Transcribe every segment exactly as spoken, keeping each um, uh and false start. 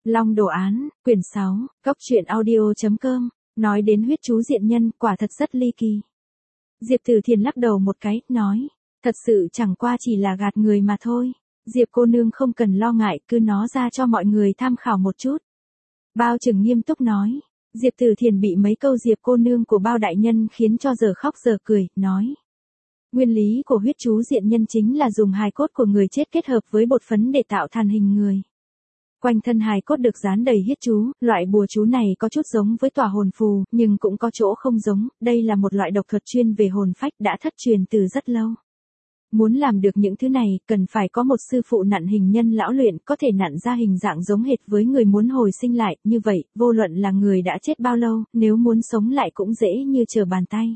Long Đồ Án, quyển sáu, Cốc truyện audio.com, nói đến huyết chú diện nhân, quả thật rất ly kỳ. Diệp Tử Thiền lắc đầu một cái, nói, thật sự chẳng qua chỉ là gạt người mà thôi. Diệp cô nương không cần lo ngại, cứ nó ra cho mọi người tham khảo một chút. Bao Trừng nghiêm túc nói. Diệp Tử Thiền bị mấy câu Diệp cô nương của Bao đại nhân khiến cho giờ khóc giờ cười, nói. Nguyên lý của huyết chú diện nhân chính là dùng hài cốt của người chết kết hợp với bột phấn để tạo thành hình người. Quanh thân hài cốt được dán đầy huyết chú, loại bùa chú này có chút giống với tỏa hồn phù, nhưng cũng có chỗ không giống, đây là một loại độc thuật chuyên về hồn phách đã thất truyền từ rất lâu. Muốn làm được những thứ này, cần phải có một sư phụ nặn hình nhân lão luyện, có thể nặn ra hình dạng giống hệt với người muốn hồi sinh lại, như vậy, vô luận là người đã chết bao lâu, nếu muốn sống lại cũng dễ như trở bàn tay.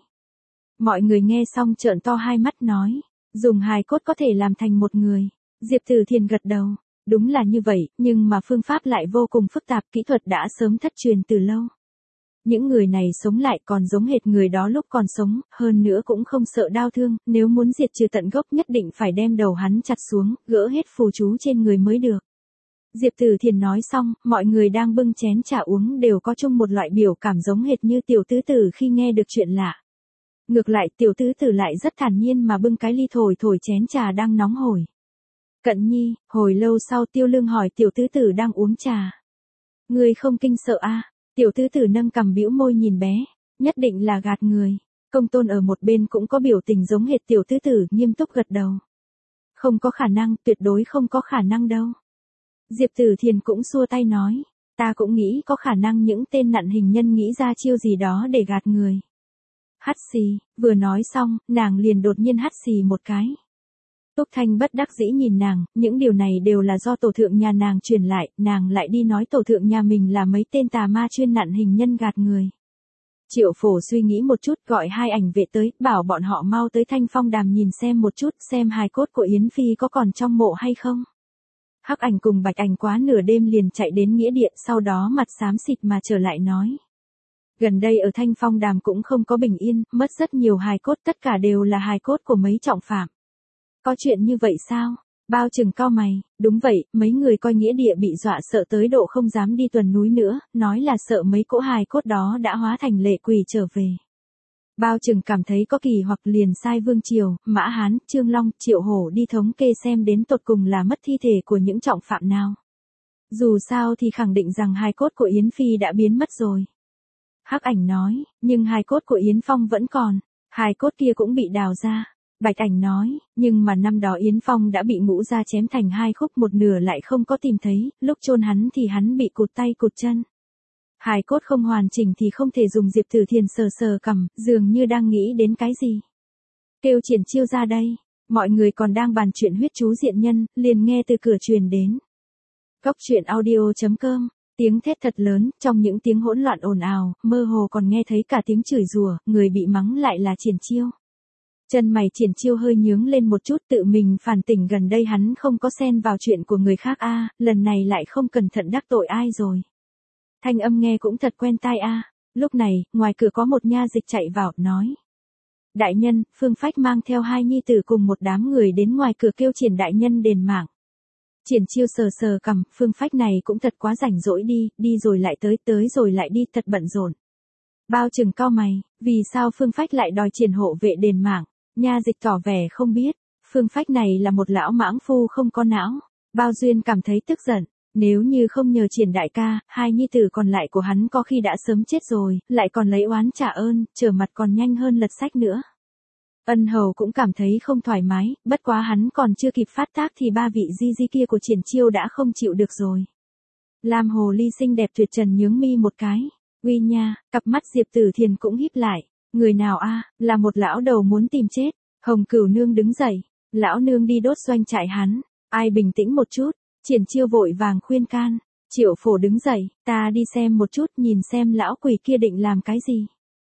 Mọi người nghe xong trợn to hai mắt nói, dùng hài cốt có thể làm thành một người. Diệp Tử Thiền gật đầu, đúng là như vậy, nhưng mà phương pháp lại vô cùng phức tạp, kỹ thuật đã sớm thất truyền từ lâu. Những người này sống lại còn giống hệt người đó lúc còn sống, hơn nữa cũng không sợ đau thương, nếu muốn diệt trừ tận gốc nhất định phải đem đầu hắn chặt xuống, gỡ hết phù chú trên người mới được. Diệp Tử Thiền nói xong, mọi người đang bưng chén trà uống đều có chung một loại biểu cảm giống hệt như tiểu tứ tử khi nghe được chuyện lạ. Ngược lại tiểu tứ tử lại rất thản nhiên mà bưng cái ly thổi thổi chén trà đang nóng hổi. Cận Nhi, hồi lâu sau Tiêu Lương hỏi tiểu tứ tử đang uống trà. Người không kinh sợ à? Tiểu tứ tử nâng cằm bĩu môi nhìn bé, nhất định là gạt người. Công Tôn ở một bên cũng có biểu tình giống hệt tiểu tứ tử, nghiêm túc gật đầu. Không có khả năng, tuyệt đối không có khả năng đâu. Diệp Tử Thiền cũng xua tay nói, ta cũng nghĩ có khả năng những tên nặn hình nhân nghĩ ra chiêu gì đó để gạt người. Hắt xì, vừa nói xong, nàng liền đột nhiên hắt xì một cái. Túc Thanh bất đắc dĩ nhìn nàng, những điều này đều là do tổ thượng nhà nàng truyền lại, nàng lại đi nói tổ thượng nhà mình là mấy tên tà ma chuyên nặn hình nhân gạt người. Triệu Phổ suy nghĩ một chút, gọi hai ảnh vệ tới, bảo bọn họ mau tới Thanh Phong Đàm nhìn xem một chút, xem hài cốt của Yến Phi có còn trong mộ hay không. Hắc Ảnh cùng Bạch Ảnh quá nửa đêm liền chạy đến nghĩa địa, sau đó mặt xám xịt mà trở lại nói. Gần đây ở Thanh Phong Đàm cũng không có bình yên, mất rất nhiều hài cốt, tất cả đều là hài cốt của mấy trọng phạm. Có chuyện như vậy sao? Bao Trừng cau mày, đúng vậy, mấy người coi nghĩa địa bị dọa sợ tới độ không dám đi tuần núi nữa, nói là sợ mấy cỗ hài cốt đó đã hóa thành lệ quỷ trở về. Bao Trừng cảm thấy có kỳ hoặc liền sai Vương Triều, Mã Hán, Trương Long, Triệu Hổ đi thống kê xem đến tột cùng là mất thi thể của những trọng phạm nào. Dù sao thì khẳng định rằng hài cốt của Yến Phi đã biến mất rồi. Hắc Ảnh nói, nhưng hài cốt của Yến Phong vẫn còn, hài cốt kia cũng bị đào ra. Bạch Ảnh nói, nhưng mà năm đó Yến Phong đã bị ngũ gia chém thành hai khúc, một nửa lại không có tìm thấy, lúc chôn hắn thì hắn bị cụt tay cụt chân. Hài cốt không hoàn chỉnh thì không thể dùng. Diệp Tử Thiền sờ sờ cằm, dường như đang nghĩ đến cái gì. Kêu Triển Chiêu ra đây, mọi người còn đang bàn chuyện huyết chú diện nhân, liền nghe từ cửa truyền đến. Cốc truyện audio.com, tiếng thét thật lớn, trong những tiếng hỗn loạn ồn ào, mơ hồ còn nghe thấy cả tiếng chửi rủa, người bị mắng lại là Triển Chiêu. Chân mày Triển Chiêu hơi nhướng lên một chút, tự mình phản tỉnh gần đây hắn không có xen vào chuyện của người khác a, à, lần này lại không cẩn thận đắc tội ai rồi. Thanh âm nghe cũng thật quen tai a. À. Lúc này, ngoài cửa có một nha dịch chạy vào, nói. Đại nhân, Phương Phách mang theo hai nhi tử cùng một đám người đến ngoài cửa kêu Triển đại nhân đền mạng. Triển Chiêu sờ sờ cằm, Phương Phách này cũng thật quá rảnh rỗi đi, đi rồi lại tới, tới rồi lại đi, thật bận rộn. Bao Trừng cau mày, vì sao Phương Phách lại đòi Triển hộ vệ đền mạng? Nha dịch tỏ vẻ không biết, Phương Phách này là một lão mãng phu không có não. Bao Duyên cảm thấy tức giận, nếu như không nhờ Triển đại ca, hai nhi tử còn lại của hắn có khi đã sớm chết rồi, lại còn lấy oán trả ơn, trở mặt còn nhanh hơn lật sách nữa. Ân Hầu cũng cảm thấy không thoải mái, bất quá hắn còn chưa kịp phát tác thì ba vị di di kia của Triển Chiêu đã không chịu được rồi. Lam hồ ly xinh đẹp tuyệt trần nhướng mi một cái, uy nha, cặp mắt Diệp Tử Thiền cũng híp lại. Người nào a, à, là một lão đầu muốn tìm chết. Hồng Cửu nương đứng dậy, lão nương đi đốt doanh trại hắn, ai bình tĩnh một chút. Triển Chiêu vội vàng khuyên can. Triệu Phổ đứng dậy, ta đi xem một chút, nhìn xem lão quỷ kia định làm cái gì.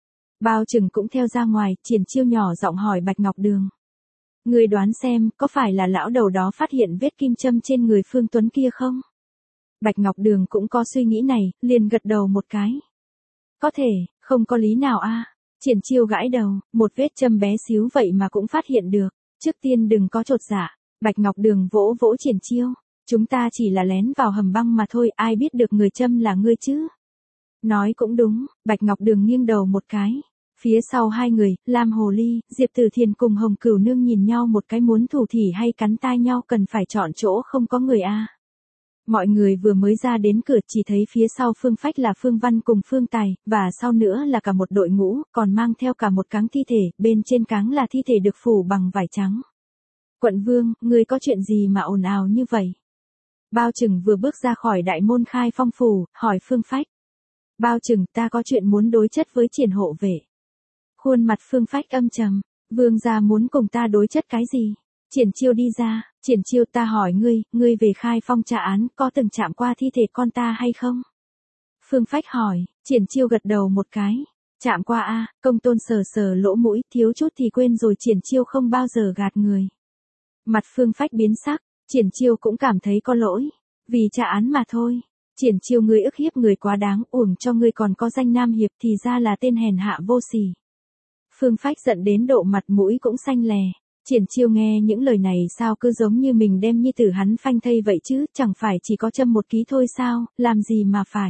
Bao Trừng cũng theo ra ngoài, Triển Chiêu nhỏ giọng hỏi Bạch Ngọc Đường. Người đoán xem, có phải là lão đầu đó phát hiện vết kim châm trên người Phương Tuấn kia không? Bạch Ngọc Đường cũng có suy nghĩ này, liền gật đầu một cái. Có thể, không có lý nào a. À. Triển Chiêu gãi đầu, một vết châm bé xíu vậy mà cũng phát hiện được, trước tiên đừng có chột dạ. Bạch Ngọc Đường vỗ vỗ Triển Chiêu, Chúng ta chỉ là lén vào hầm băng mà thôi, ai biết được người châm là ngươi chứ. Nói cũng đúng, Bạch Ngọc Đường nghiêng đầu một cái. Phía sau hai người, Lam Hồ Ly, Diệp Tử Thiền cùng Hồng Cửu Nương nhìn nhau một cái muốn thủ thỉ hay cắn tai nhau, cần phải chọn chỗ không có người a. Mọi người vừa mới ra đến cửa chỉ thấy phía sau Phương Phách là Phương Văn cùng Phương Tài, và sau nữa là cả một đội ngũ, còn mang theo cả một cáng thi thể, bên trên cáng là thi thể được phủ bằng vải trắng. Quận Vương, ngươi có chuyện gì mà ồn ào như vậy? Bao Trừng vừa bước ra khỏi đại môn Khai Phong phủ, hỏi Phương Phách. Bao Trừng, ta có chuyện muốn đối chất với Triển hộ vệ. Khuôn mặt Phương Phách âm trầm, Vương gia muốn cùng ta đối chất cái gì? Triển Chiêu đi ra, Triển Chiêu, ta hỏi ngươi, ngươi về Khai Phong tra án, có từng chạm qua thi thể con ta hay không? Phương Phách hỏi, Triển Chiêu gật đầu một cái. Chạm qua a, Công Tôn sờ sờ lỗ mũi, thiếu chút thì quên rồi, Triển Chiêu không bao giờ gạt người. Mặt Phương Phách biến sắc, Triển Chiêu cũng cảm thấy có lỗi, vì tra án mà thôi. Triển Chiêu, ngươi ức hiếp người quá đáng, uổng cho ngươi còn có danh nam hiệp, thì ra là tên hèn hạ vô sỉ. Phương Phách giận đến độ mặt mũi cũng xanh lè. Triển Chiêu nghe những lời này sao cứ giống như mình đem nhi tử hắn phanh thây vậy chứ, chẳng phải chỉ có châm một ký thôi sao, làm gì mà phải.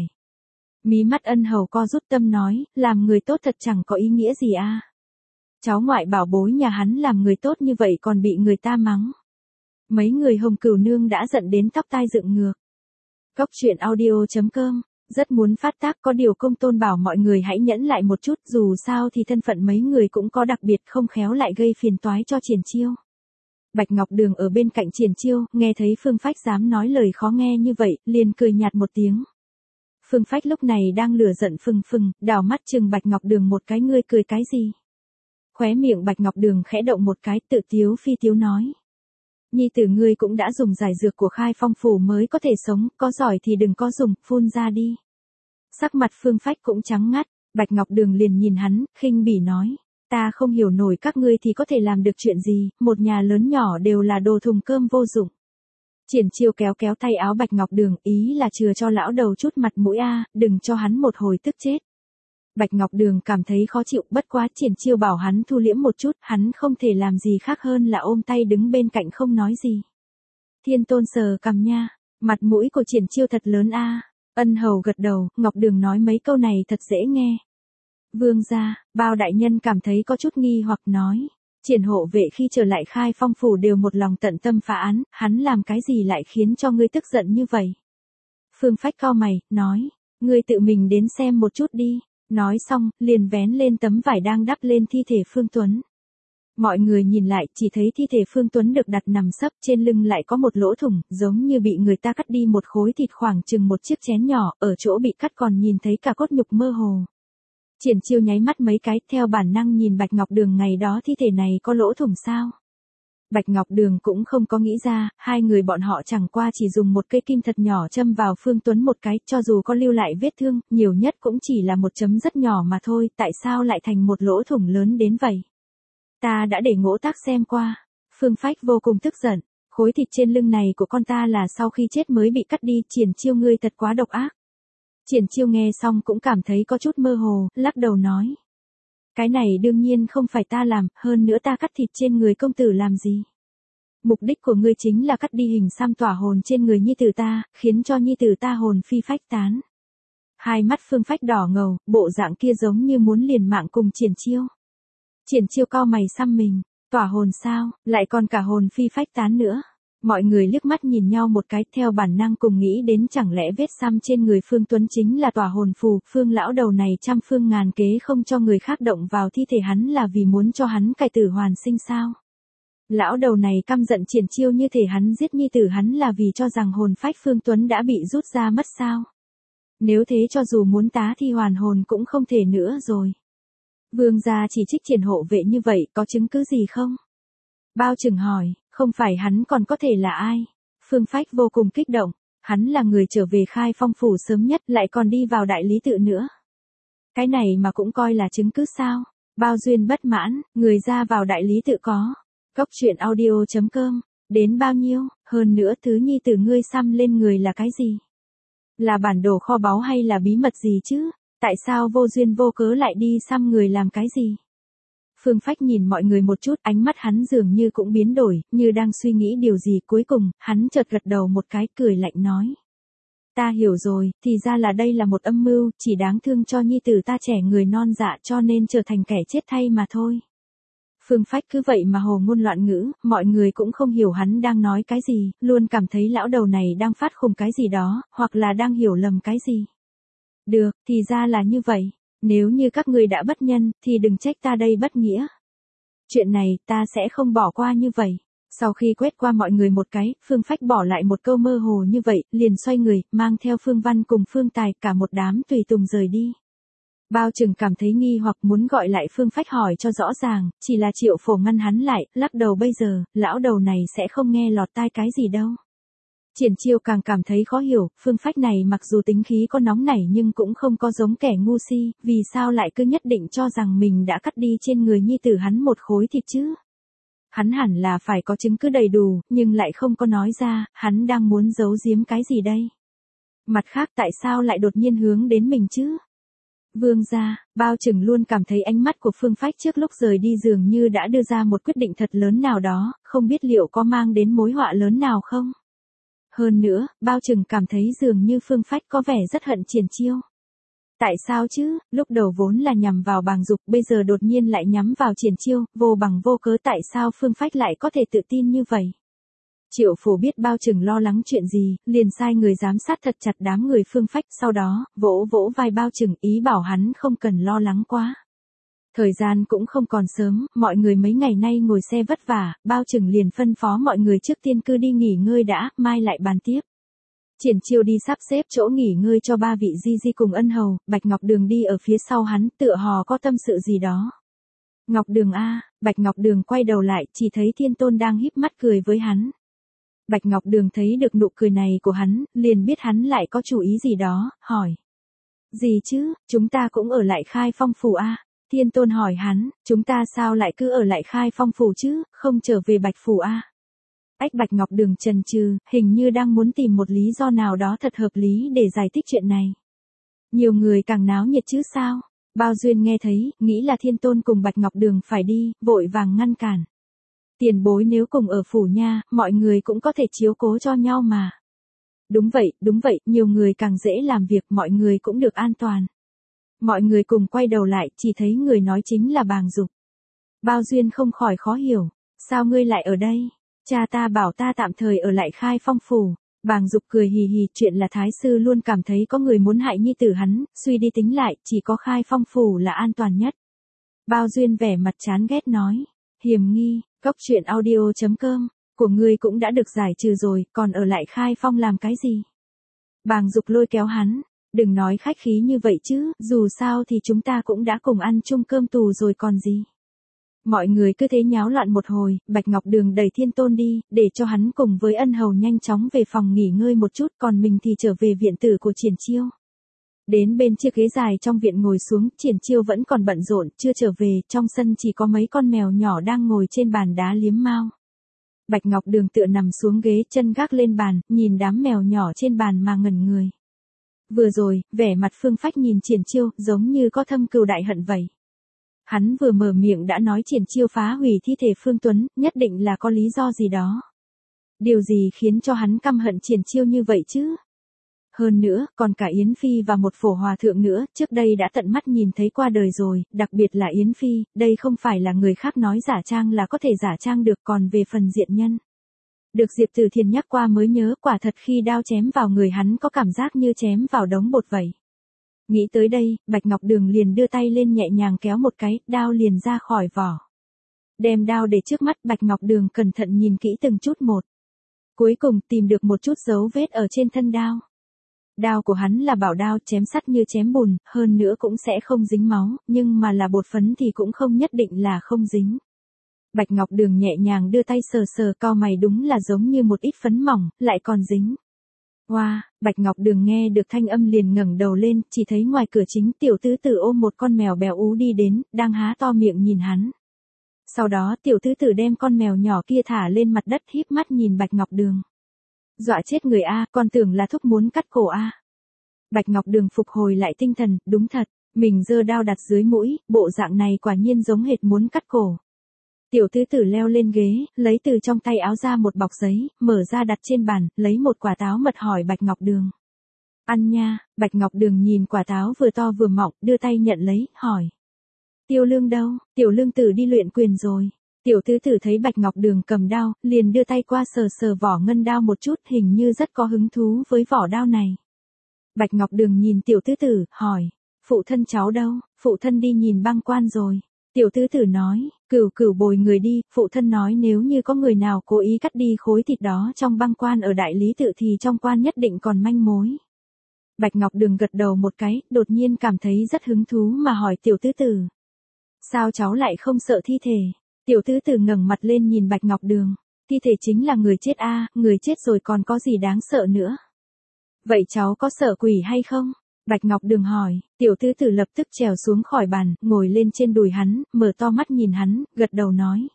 Mí mắt Ân Hầu co rút tâm nói, làm người tốt thật chẳng có ý nghĩa gì a. Cháu ngoại bảo bối nhà hắn làm người tốt như vậy còn bị người ta mắng. Mấy người Hồng Cửu Nương đã giận đến tóc tai dựng ngược. Cốc truyện audio chấm com, rất muốn phát tác, có điều Công Tôn bảo mọi người hãy nhẫn lại một chút, dù sao thì thân phận mấy người cũng có đặc biệt, không khéo lại gây phiền toái cho Triển Chiêu. Bạch Ngọc Đường ở bên cạnh Triển Chiêu, nghe thấy Phương Phách dám nói lời khó nghe như vậy, liền cười nhạt một tiếng. Phương Phách lúc này đang lửa giận phừng phừng, đảo mắt chừng Bạch Ngọc Đường một cái, ngươi cười cái gì? Khóe miệng Bạch Ngọc Đường khẽ động một cái, tự tiếu phi tiếu nói. Nhi tử ngươi cũng đã dùng giải dược của Khai Phong phủ mới có thể sống, có giỏi thì đừng có dùng, phun ra đi. Sắc mặt Phương Phách cũng trắng ngắt, Bạch Ngọc Đường liền nhìn hắn, khinh bỉ nói. Ta không hiểu nổi các ngươi thì có thể làm được chuyện gì, một nhà lớn nhỏ đều là đồ thùng cơm vô dụng. Triển Chiêu kéo kéo tay áo Bạch Ngọc Đường, ý là chừa cho lão đầu chút mặt mũi a, đừng cho hắn một hồi tức chết. Bạch Ngọc Đường cảm thấy khó chịu, bất quá Triển Chiêu bảo hắn thu liễm một chút, hắn không thể làm gì khác hơn là ôm tay đứng bên cạnh không nói gì. Thiên Tôn sờ cằm nha, mặt mũi của Triển Chiêu thật lớn a. Ân Hầu gật đầu, Ngọc Đường nói mấy câu này thật dễ nghe. Vương gia, Bao đại nhân cảm thấy có chút nghi hoặc nói. Triển hộ vệ khi trở lại Khai Phong phủ đều một lòng tận tâm phá án, hắn làm cái gì lại khiến cho ngươi tức giận như vậy? Phương Phách cau mày, nói, ngươi tự mình đến xem một chút đi. Nói xong, liền vén lên tấm vải đang đắp lên thi thể Phương Tuấn. Mọi người nhìn lại, chỉ thấy thi thể Phương Tuấn được đặt nằm sấp, trên lưng lại có một lỗ thủng, giống như bị người ta cắt đi một khối thịt khoảng chừng một chiếc chén nhỏ, ở chỗ bị cắt còn nhìn thấy cả cốt nhục mơ hồ. Triển Chiêu nháy mắt mấy cái, theo bản năng nhìn Bạch Ngọc Đường, ngày đó thi thể này có lỗ thủng sao? Bạch Ngọc Đường cũng không có nghĩ ra, hai người bọn họ chẳng qua chỉ dùng một cây kim thật nhỏ châm vào Phương Tuấn một cái, cho dù có lưu lại vết thương, nhiều nhất cũng chỉ là một chấm rất nhỏ mà thôi, tại sao lại thành một lỗ thủng lớn đến vậy? Ta đã để Ngỗ Tác xem qua. Phương Phách vô cùng tức giận, khối thịt trên lưng này của con ta là sau khi chết mới bị cắt đi, Triển Chiêu ngươi thật quá độc ác. Triển Chiêu nghe xong cũng cảm thấy có chút mơ hồ, lắc đầu nói. Cái này đương nhiên không phải ta làm, hơn nữa ta cắt thịt trên người công tử làm gì? Mục đích của ngươi chính là cắt đi hình xăm tỏa hồn trên người nhi tử ta, khiến cho nhi tử ta hồn phi phách tán. Hai mắt Phương Phách đỏ ngầu, bộ dạng kia giống như muốn liều mạng cùng Triển Chiêu. Triển Chiêu cau mày xăm mình, tỏa hồn sao, lại còn cả hồn phi phách tán nữa. Mọi người liếc mắt nhìn nhau một cái, theo bản năng cùng nghĩ đến chẳng lẽ vết xăm trên người Phương Tuấn chính là tỏa hồn phù, Phương lão đầu này trăm phương ngàn kế không cho người khác động vào thi thể hắn là vì muốn cho hắn cải tử hoàn sinh sao? Lão đầu này căm giận Triển Chiêu như thể hắn giết nhi tử hắn là vì cho rằng hồn phách Phương Tuấn đã bị rút ra mất sao? Nếu thế cho dù muốn tá thi hoàn hồn cũng không thể nữa rồi. Vương gia chỉ trích Triển hộ vệ như vậy, có chứng cứ gì không? Bao Trừng hỏi, không phải hắn còn có thể là ai? Phương Phách vô cùng kích động, hắn là người trở về Khai Phong phủ sớm nhất, lại còn đi vào đại lý tự nữa. Cái này mà cũng coi là chứng cứ sao? Bao Duyên bất mãn, người ra vào đại lý tự có. Cốc truyện audio chấm com, đến bao nhiêu, hơn nữa thứ nhi tử ngươi xăm lên người là cái gì? Là bản đồ kho báu hay là bí mật gì chứ? Tại sao vô duyên vô cớ lại đi xăm người làm cái gì? Phương Phách nhìn mọi người một chút, ánh mắt hắn dường như cũng biến đổi, như đang suy nghĩ điều gì, cuối cùng, hắn chợt gật đầu một cái, cười lạnh nói. Ta hiểu rồi, thì ra là đây là một âm mưu, chỉ đáng thương cho nhi tử ta trẻ người non dạ cho nên trở thành kẻ chết thay mà thôi. Phương Phách cứ vậy mà hồ ngôn loạn ngữ, mọi người cũng không hiểu hắn đang nói cái gì, luôn cảm thấy lão đầu này đang phát khùng cái gì đó, hoặc là đang hiểu lầm cái gì. Được, thì ra là như vậy. Nếu như các ngươi đã bất nhân, thì đừng trách ta đây bất nghĩa. Chuyện này, ta sẽ không bỏ qua như vậy. Sau khi quét qua mọi người một cái, Phương Phách bỏ lại một câu mơ hồ như vậy, liền xoay người, mang theo Phương Văn cùng Phương Tài cả một đám tùy tùng rời đi. Bao Trừng cảm thấy nghi hoặc muốn gọi lại Phương Phách hỏi cho rõ ràng, chỉ là Triệu Phổ ngăn hắn lại, lắc đầu bây giờ, lão đầu này sẽ không nghe lọt tai cái gì đâu. Triển Chiêu càng cảm thấy khó hiểu, Phương Phách này mặc dù tính khí có nóng nảy nhưng cũng không có giống kẻ ngu si, vì sao lại cứ nhất định cho rằng mình đã cắt đi trên người nhi tử hắn một khối thịt chứ? Hắn hẳn là phải có chứng cứ đầy đủ, nhưng lại không có nói ra, hắn đang muốn giấu giếm cái gì đây? Mặt khác tại sao lại đột nhiên hướng đến mình chứ? Vương gia, Bao Trừng luôn cảm thấy ánh mắt của Phương Phách trước lúc rời đi dường như đã đưa ra một quyết định thật lớn nào đó, không biết liệu có mang đến mối họa lớn nào không? Hơn nữa, Bao Trừng cảm thấy dường như Phương Phách có vẻ rất hận Triển Chiêu. Tại sao chứ, lúc đầu vốn là nhằm vào Bàng Dục, bây giờ đột nhiên lại nhắm vào Triển Chiêu, vô bằng vô cớ tại sao Phương Phách lại có thể tự tin như vậy? Triệu Phổ biết Bao Trừng lo lắng chuyện gì, liền sai người giám sát thật chặt đám người Phương Phách, sau đó, vỗ vỗ vai Bao Trừng ý bảo hắn không cần lo lắng quá. Thời gian cũng không còn sớm, mọi người mấy ngày nay ngồi xe vất vả, Bao Trừng liền phân phó mọi người trước tiên cứ đi nghỉ ngơi đã, mai lại bàn tiếp. Triển Chiêu đi sắp xếp chỗ nghỉ ngơi cho ba vị Di Di cùng Ân Hầu, Bạch Ngọc Đường đi ở phía sau hắn, tựa hò có tâm sự gì đó. Ngọc Đường a, Bạch Ngọc Đường quay đầu lại, chỉ thấy Thiên Tôn đang híp mắt cười với hắn. Bạch Ngọc Đường thấy được nụ cười này của hắn, liền biết hắn lại có chủ ý gì đó, hỏi. Gì chứ, chúng ta cũng ở lại Khai Phong phủ a. Thiên Tôn hỏi hắn, chúng ta sao lại cứ ở lại Khai Phong phủ chứ, không trở về Bạch phủ a? Ách Bạch Ngọc Đường chần chừ, hình như đang muốn tìm một lý do nào đó thật hợp lý để giải thích chuyện này. Nhiều người càng náo nhiệt chứ sao? Bao Duyên nghe thấy, nghĩ là Thiên Tôn cùng Bạch Ngọc Đường phải đi, vội vàng ngăn cản. Tiền bối nếu cùng ở phủ nha, mọi người cũng có thể chiếu cố cho nhau mà. Đúng vậy, đúng vậy, nhiều người càng dễ làm việc, mọi người cũng được an toàn. Mọi người cùng quay đầu lại, chỉ thấy người nói chính là Bàng Dục. Bao Duyên không khỏi khó hiểu, sao ngươi lại ở đây? Cha ta bảo ta tạm thời ở lại Khai Phong phủ. Bàng Dục cười hì hì, chuyện là thái sư luôn cảm thấy có người muốn hại nhi tử hắn, suy đi tính lại, chỉ có Khai Phong phủ là an toàn nhất. Bao Duyên vẻ mặt chán ghét nói, hiềm nghi, cốc truyện audio chấm com, của ngươi cũng đã được giải trừ rồi, còn ở lại Khai Phong làm cái gì? Bàng Dục lôi kéo hắn, đừng nói khách khí như vậy chứ, dù sao thì chúng ta cũng đã cùng ăn chung cơm tù rồi còn gì. Mọi người cứ thế nháo loạn một hồi, Bạch Ngọc Đường đẩy Thiên Tôn đi, để cho hắn cùng với Ân Hầu nhanh chóng về phòng nghỉ ngơi một chút, còn mình thì trở về viện tử của Triển Chiêu. Đến bên chiếc ghế dài trong viện ngồi xuống, Triển Chiêu vẫn còn bận rộn, chưa trở về, trong sân chỉ có mấy con mèo nhỏ đang ngồi trên bàn đá liếm mao. Bạch Ngọc Đường tựa nằm xuống ghế, chân gác lên bàn, nhìn đám mèo nhỏ trên bàn mà ngẩn người. Vừa rồi, vẻ mặt Phương Phách nhìn Triển Chiêu, giống như có thâm cừu đại hận vậy. Hắn vừa mở miệng đã nói Triển Chiêu phá hủy thi thể Phương Tuấn, nhất định là có lý do gì đó. Điều gì khiến cho hắn căm hận Triển Chiêu như vậy chứ? Hơn nữa, còn cả Yến Phi và một phổ hòa thượng nữa, trước đây đã tận mắt nhìn thấy qua đời rồi, đặc biệt là Yến Phi, đây không phải là người khác nói giả trang là có thể giả trang được, còn về phần diện nhân. Được Diệp Tử Thiền nhắc qua mới nhớ, quả thật khi đao chém vào người hắn có cảm giác như chém vào đống bột vậy. Nghĩ tới đây, Bạch Ngọc Đường liền đưa tay lên nhẹ nhàng kéo một cái, đao liền ra khỏi vỏ. Đem đao để trước mắt, Bạch Ngọc Đường cẩn thận nhìn kỹ từng chút một. Cuối cùng tìm được một chút dấu vết ở trên thân đao. Đao của hắn là bảo đao, chém sắt như chém bùn, hơn nữa cũng sẽ không dính máu, nhưng mà là bột phấn thì cũng không nhất định là không dính. Bạch Ngọc Đường nhẹ nhàng đưa tay sờ sờ, cau mày, đúng là giống như một ít phấn mỏng, lại còn dính. Wow, Bạch Ngọc Đường nghe được thanh âm liền ngẩng đầu lên, chỉ thấy ngoài cửa chính tiểu tứ tử ôm một con mèo béo ú đi đến, đang há to miệng nhìn hắn. Sau đó tiểu tứ tử đem con mèo nhỏ kia thả lên mặt đất, híp mắt nhìn Bạch Ngọc Đường. Dọa chết người a, con tưởng là thúc muốn cắt cổ a. Bạch Ngọc Đường phục hồi lại tinh thần, đúng thật, Mình giơ đao đặt dưới mũi, bộ dạng này quả nhiên giống hệt muốn cắt cổ. Tiểu tứ tử leo lên ghế, lấy từ trong tay áo ra một bọc giấy, mở ra đặt trên bàn, lấy một quả táo mật hỏi Bạch Ngọc Đường. Ăn nha, Bạch Ngọc Đường nhìn quả táo vừa to vừa mọng, đưa tay nhận lấy, hỏi. Tiêu Lương đâu? Tiểu Lương tử đi luyện quyền rồi. Tiểu tứ tử thấy Bạch Ngọc Đường cầm đao, liền đưa tay qua sờ sờ vỏ ngân đao một chút, hình như rất có hứng thú với vỏ đao này. Bạch Ngọc Đường nhìn tiểu tứ tử, hỏi. Phụ thân cháu đâu? Phụ thân đi nhìn băng quan rồi. Tiểu tứ tử nói, cửu cửu bồi người đi, phụ thân nói nếu như có người nào cố ý cắt đi khối thịt đó trong băng quan ở đại lý tự thì trong quan nhất định còn manh mối. Bạch Ngọc Đường gật đầu một cái, đột nhiên cảm thấy rất hứng thú mà hỏi tiểu tứ tử. Sao cháu lại không sợ thi thể? Tiểu tứ tử ngẩng mặt lên nhìn Bạch Ngọc Đường. Thi thể chính là người chết a, người chết rồi còn có gì đáng sợ nữa. Vậy cháu có sợ quỷ hay không? Bạch Ngọc Đường hỏi, tiểu tứ tử lập tức trèo xuống khỏi bàn, ngồi lên trên đùi hắn, mở to mắt nhìn hắn, gật đầu nói.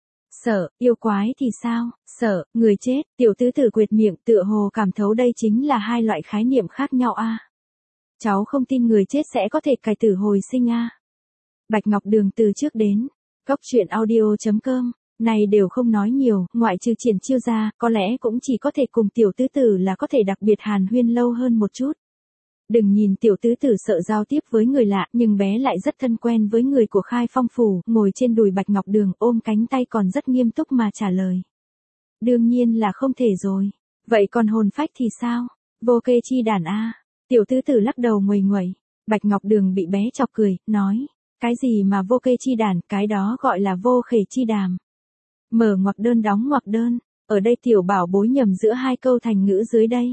Sợ, yêu quái thì sao? Sợ, người chết, tiểu tứ tử quệt miệng tựa hồ cảm thấu đây chính là hai loại khái niệm khác nhau a. Cháu không tin người chết sẽ có thể cải tử hồi sinh a. Bạch Ngọc Đường từ trước đến, góc truyện audio chấm com, này đều không nói nhiều, ngoại trừ Triển Chiêu ra, có lẽ cũng chỉ có thể cùng tiểu tứ tử là có thể đặc biệt hàn huyên lâu hơn một chút. Đừng nhìn tiểu tứ tử sợ giao tiếp với người lạ, nhưng bé lại rất thân quen với người của Khai Phong phủ, ngồi trên đùi Bạch Ngọc Đường ôm cánh tay còn rất nghiêm túc mà trả lời. Đương nhiên là không thể rồi. Vậy còn hồn phách thì sao? Vô kê chi đàn a. Tiểu tứ tử lắc đầu nguầy nguẩy. Bạch Ngọc Đường bị bé chọc cười, nói. Cái gì mà vô kê chi đàn, cái đó gọi là vô khể chi đàm. Mở ngoặc đơn đóng ngoặc đơn. Ở đây tiểu bảo bối nhầm giữa hai câu thành ngữ dưới đây.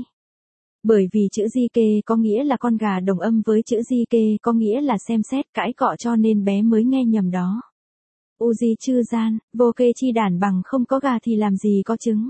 Bởi vì chữ di kê có nghĩa là con gà đồng âm với chữ di kê có nghĩa là xem xét cãi cọ cho nên bé mới nghe nhầm đó. Uzi chư gian, vô kê chi đàn bằng không có gà thì làm gì có trứng.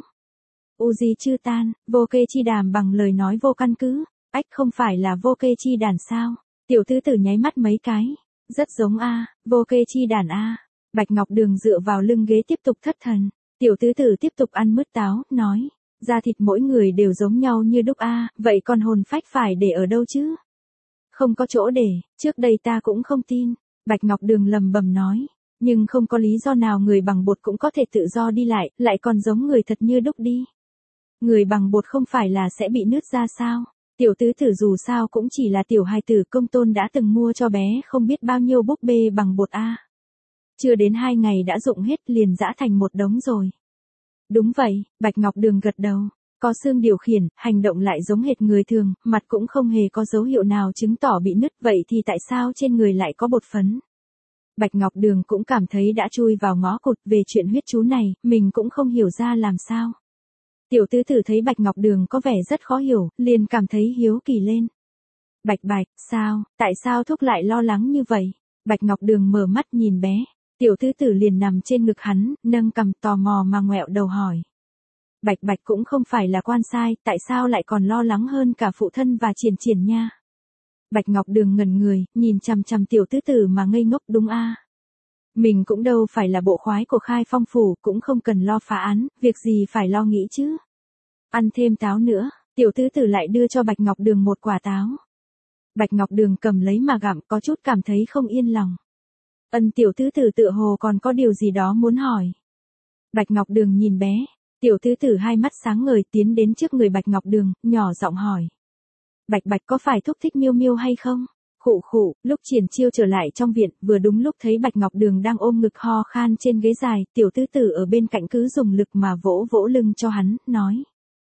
Uzi chư tan, vô kê chi đàm bằng lời nói vô căn cứ, ách không phải là vô kê chi đàn sao? Tiểu tứ tử nháy mắt mấy cái, rất giống a, vô kê chi đàn a. Bạch Ngọc Đường dựa vào lưng ghế tiếp tục thất thần. Tiểu tứ tử tiếp tục ăn mứt táo, nói. Da thịt mỗi người đều giống nhau như đúc a, vậy còn hồn phách phải để ở đâu chứ? Không có chỗ để, trước đây ta cũng không tin. Bạch Ngọc Đường lầm bầm nói, nhưng không có lý do nào người bằng bột cũng có thể tự do đi lại, lại còn giống người thật như đúc đi. Người bằng bột không phải là sẽ bị nứt ra sao? Tiểu tứ tử dù sao cũng chỉ là tiểu hài tử công tôn đã từng mua cho bé không biết bao nhiêu búp bê bằng bột a. Chưa đến hai ngày đã rụng hết liền giã thành một đống rồi. Đúng vậy, Bạch Ngọc Đường gật đầu. Có xương điều khiển, hành động lại giống hệt người thường, mặt cũng không hề có dấu hiệu nào chứng tỏ bị nứt, vậy thì tại sao trên người lại có bột phấn? Bạch Ngọc Đường cũng cảm thấy đã chui vào ngõ cụt về chuyện huyết chú này, mình cũng không hiểu ra làm sao. Tiểu tứ tử thấy Bạch Ngọc Đường có vẻ rất khó hiểu, liền cảm thấy hiếu kỳ lên. Bạch Bạch, sao, tại sao thúc lại lo lắng như vậy? Bạch Ngọc Đường mở mắt nhìn bé. Tiểu tứ tử liền nằm trên ngực hắn, nâng cằm tò mò mà ngoẹo đầu hỏi. Bạch Bạch cũng không phải là quan sai, tại sao lại còn lo lắng hơn cả phụ thân và Triển Triển nha? Bạch Ngọc Đường ngẩn người, nhìn chằm chằm tiểu tứ tử mà ngây ngốc đúng a. Mình cũng đâu phải là bộ khoái của Khai Phong phủ, cũng không cần lo phá án, việc gì phải lo nghĩ chứ. Ăn thêm táo nữa, tiểu tứ tử lại đưa cho Bạch Ngọc Đường một quả táo. Bạch Ngọc Đường cầm lấy mà gặm, có chút cảm thấy không yên lòng. Ân tiểu tứ tử tựa hồ còn có điều gì đó muốn hỏi. Bạch Ngọc Đường nhìn bé, tiểu tứ tử hai mắt sáng ngời tiến đến trước người Bạch Ngọc Đường, nhỏ giọng hỏi. Bạch Bạch có phải thúc thích Miêu Miêu hay không? Khụ khụ, lúc Triển Chiêu trở lại trong viện, vừa đúng lúc thấy Bạch Ngọc Đường đang ôm ngực ho khan trên ghế dài, tiểu tứ tử ở bên cạnh cứ dùng lực mà vỗ vỗ lưng cho hắn, nói.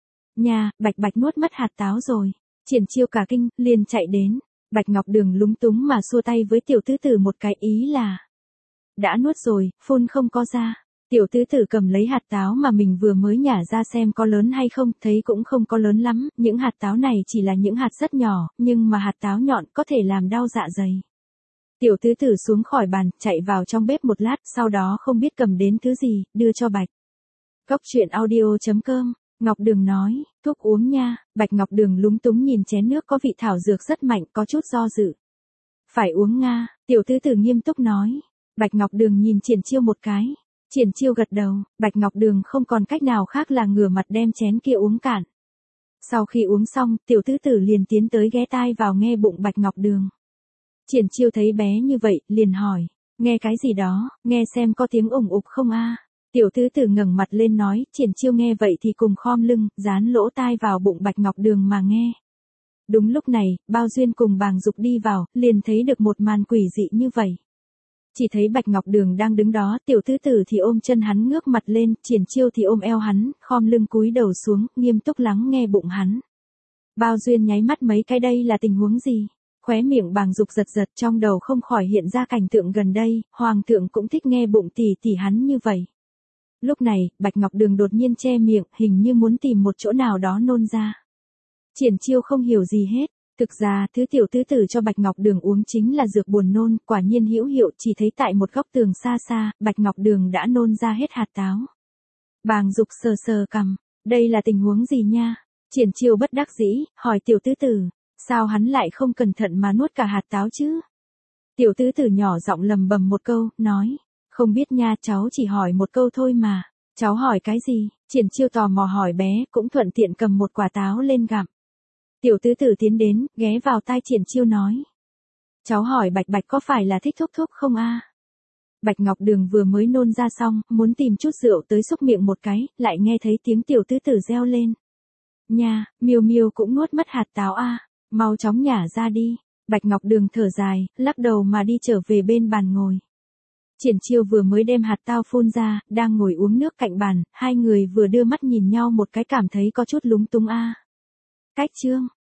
Nha, Bạch Bạch nuốt mất hạt táo rồi. Triển Chiêu cả kinh, liền chạy đến. Bạch Ngọc Đường lúng túng mà xua tay với tiểu tứ tử một cái ý là. Đã nuốt rồi, phun không có ra. Tiểu tứ tử cầm lấy hạt táo mà mình vừa mới nhả ra xem có lớn hay không, thấy cũng không có lớn lắm, những hạt táo này chỉ là những hạt rất nhỏ, nhưng mà hạt táo nhọn có thể làm đau dạ dày. Tiểu tứ tử xuống khỏi bàn, chạy vào trong bếp một lát, sau đó không biết cầm đến thứ gì, đưa cho Bạch. Góc truyện audio chấm com, Ngọc Đường nói, thuốc uống nha. Bạch Ngọc Đường lúng túng nhìn chén nước có vị thảo dược rất mạnh, có chút do dự. Phải uống nga, tiểu tứ tử nghiêm túc nói. Bạch Ngọc Đường nhìn Triển Chiêu một cái. Triển Chiêu gật đầu, Bạch Ngọc Đường không còn cách nào khác là ngửa mặt đem chén kia uống cạn. Sau khi uống xong, tiểu tứ tử liền tiến tới ghé tai vào nghe bụng Bạch Ngọc Đường. Triển Chiêu thấy bé như vậy, liền hỏi, nghe cái gì đó, nghe xem có tiếng ủng ục không a? Tiểu tứ tử ngẩng mặt lên nói, Triển Chiêu nghe vậy thì cùng khom lưng, dán lỗ tai vào bụng Bạch Ngọc Đường mà nghe. Đúng lúc này, Bao Duyên cùng Bàng Dục đi vào, liền thấy được một màn quỷ dị như vậy. Chỉ thấy Bạch Ngọc Đường đang đứng đó, tiểu tứ tử thì ôm chân hắn ngước mặt lên, Triển Chiêu thì ôm eo hắn, khom lưng cúi đầu xuống, nghiêm túc lắng nghe bụng hắn. Bao Duyên nháy mắt mấy cái đây là tình huống gì? Khóe miệng Bàng Dục giật giật, trong đầu không khỏi hiện ra cảnh tượng gần đây, Hoàng thượng cũng thích nghe bụng tỷ tỷ hắn như vậy. Lúc này, Bạch Ngọc Đường đột nhiên che miệng, hình như muốn tìm một chỗ nào đó nôn ra. Triển Chiêu không hiểu gì hết. Thực ra, thứ tiểu tứ tử cho Bạch Ngọc Đường uống chính là dược buồn nôn, quả nhiên hữu hiệu, chỉ thấy tại một góc tường xa xa, Bạch Ngọc Đường đã nôn ra hết hạt táo. Bàng Dục sờ sờ cằm, đây là tình huống gì nha? Triển Chiêu bất đắc dĩ, hỏi tiểu tứ tử, sao hắn lại không cẩn thận mà nuốt cả hạt táo chứ? Tiểu tứ tử nhỏ giọng lầm bầm một câu, nói, không biết nha, cháu chỉ hỏi một câu thôi mà. Cháu hỏi cái gì? Triển Chiêu tò mò hỏi bé, cũng thuận tiện cầm một quả táo lên gặm. Tiểu tứ tử tiến đến, ghé vào tai Triển Chiêu nói. Cháu hỏi Bạch Bạch có phải là thích thúc thúc không a? Bạch Ngọc Đường vừa mới nôn ra xong, muốn tìm chút rượu tới xúc miệng một cái, lại nghe thấy tiếng tiểu tứ tử reo lên. Nha, Miêu Miêu cũng nuốt mất hạt táo a, mau chóng nhả ra đi. Bạch Ngọc Đường thở dài, lắc đầu mà đi trở về bên bàn ngồi. Triển Chiêu vừa mới đem hạt táo phun ra, đang ngồi uống nước cạnh bàn, hai người vừa đưa mắt nhìn nhau một cái cảm thấy có chút lúng túng a. Cách chương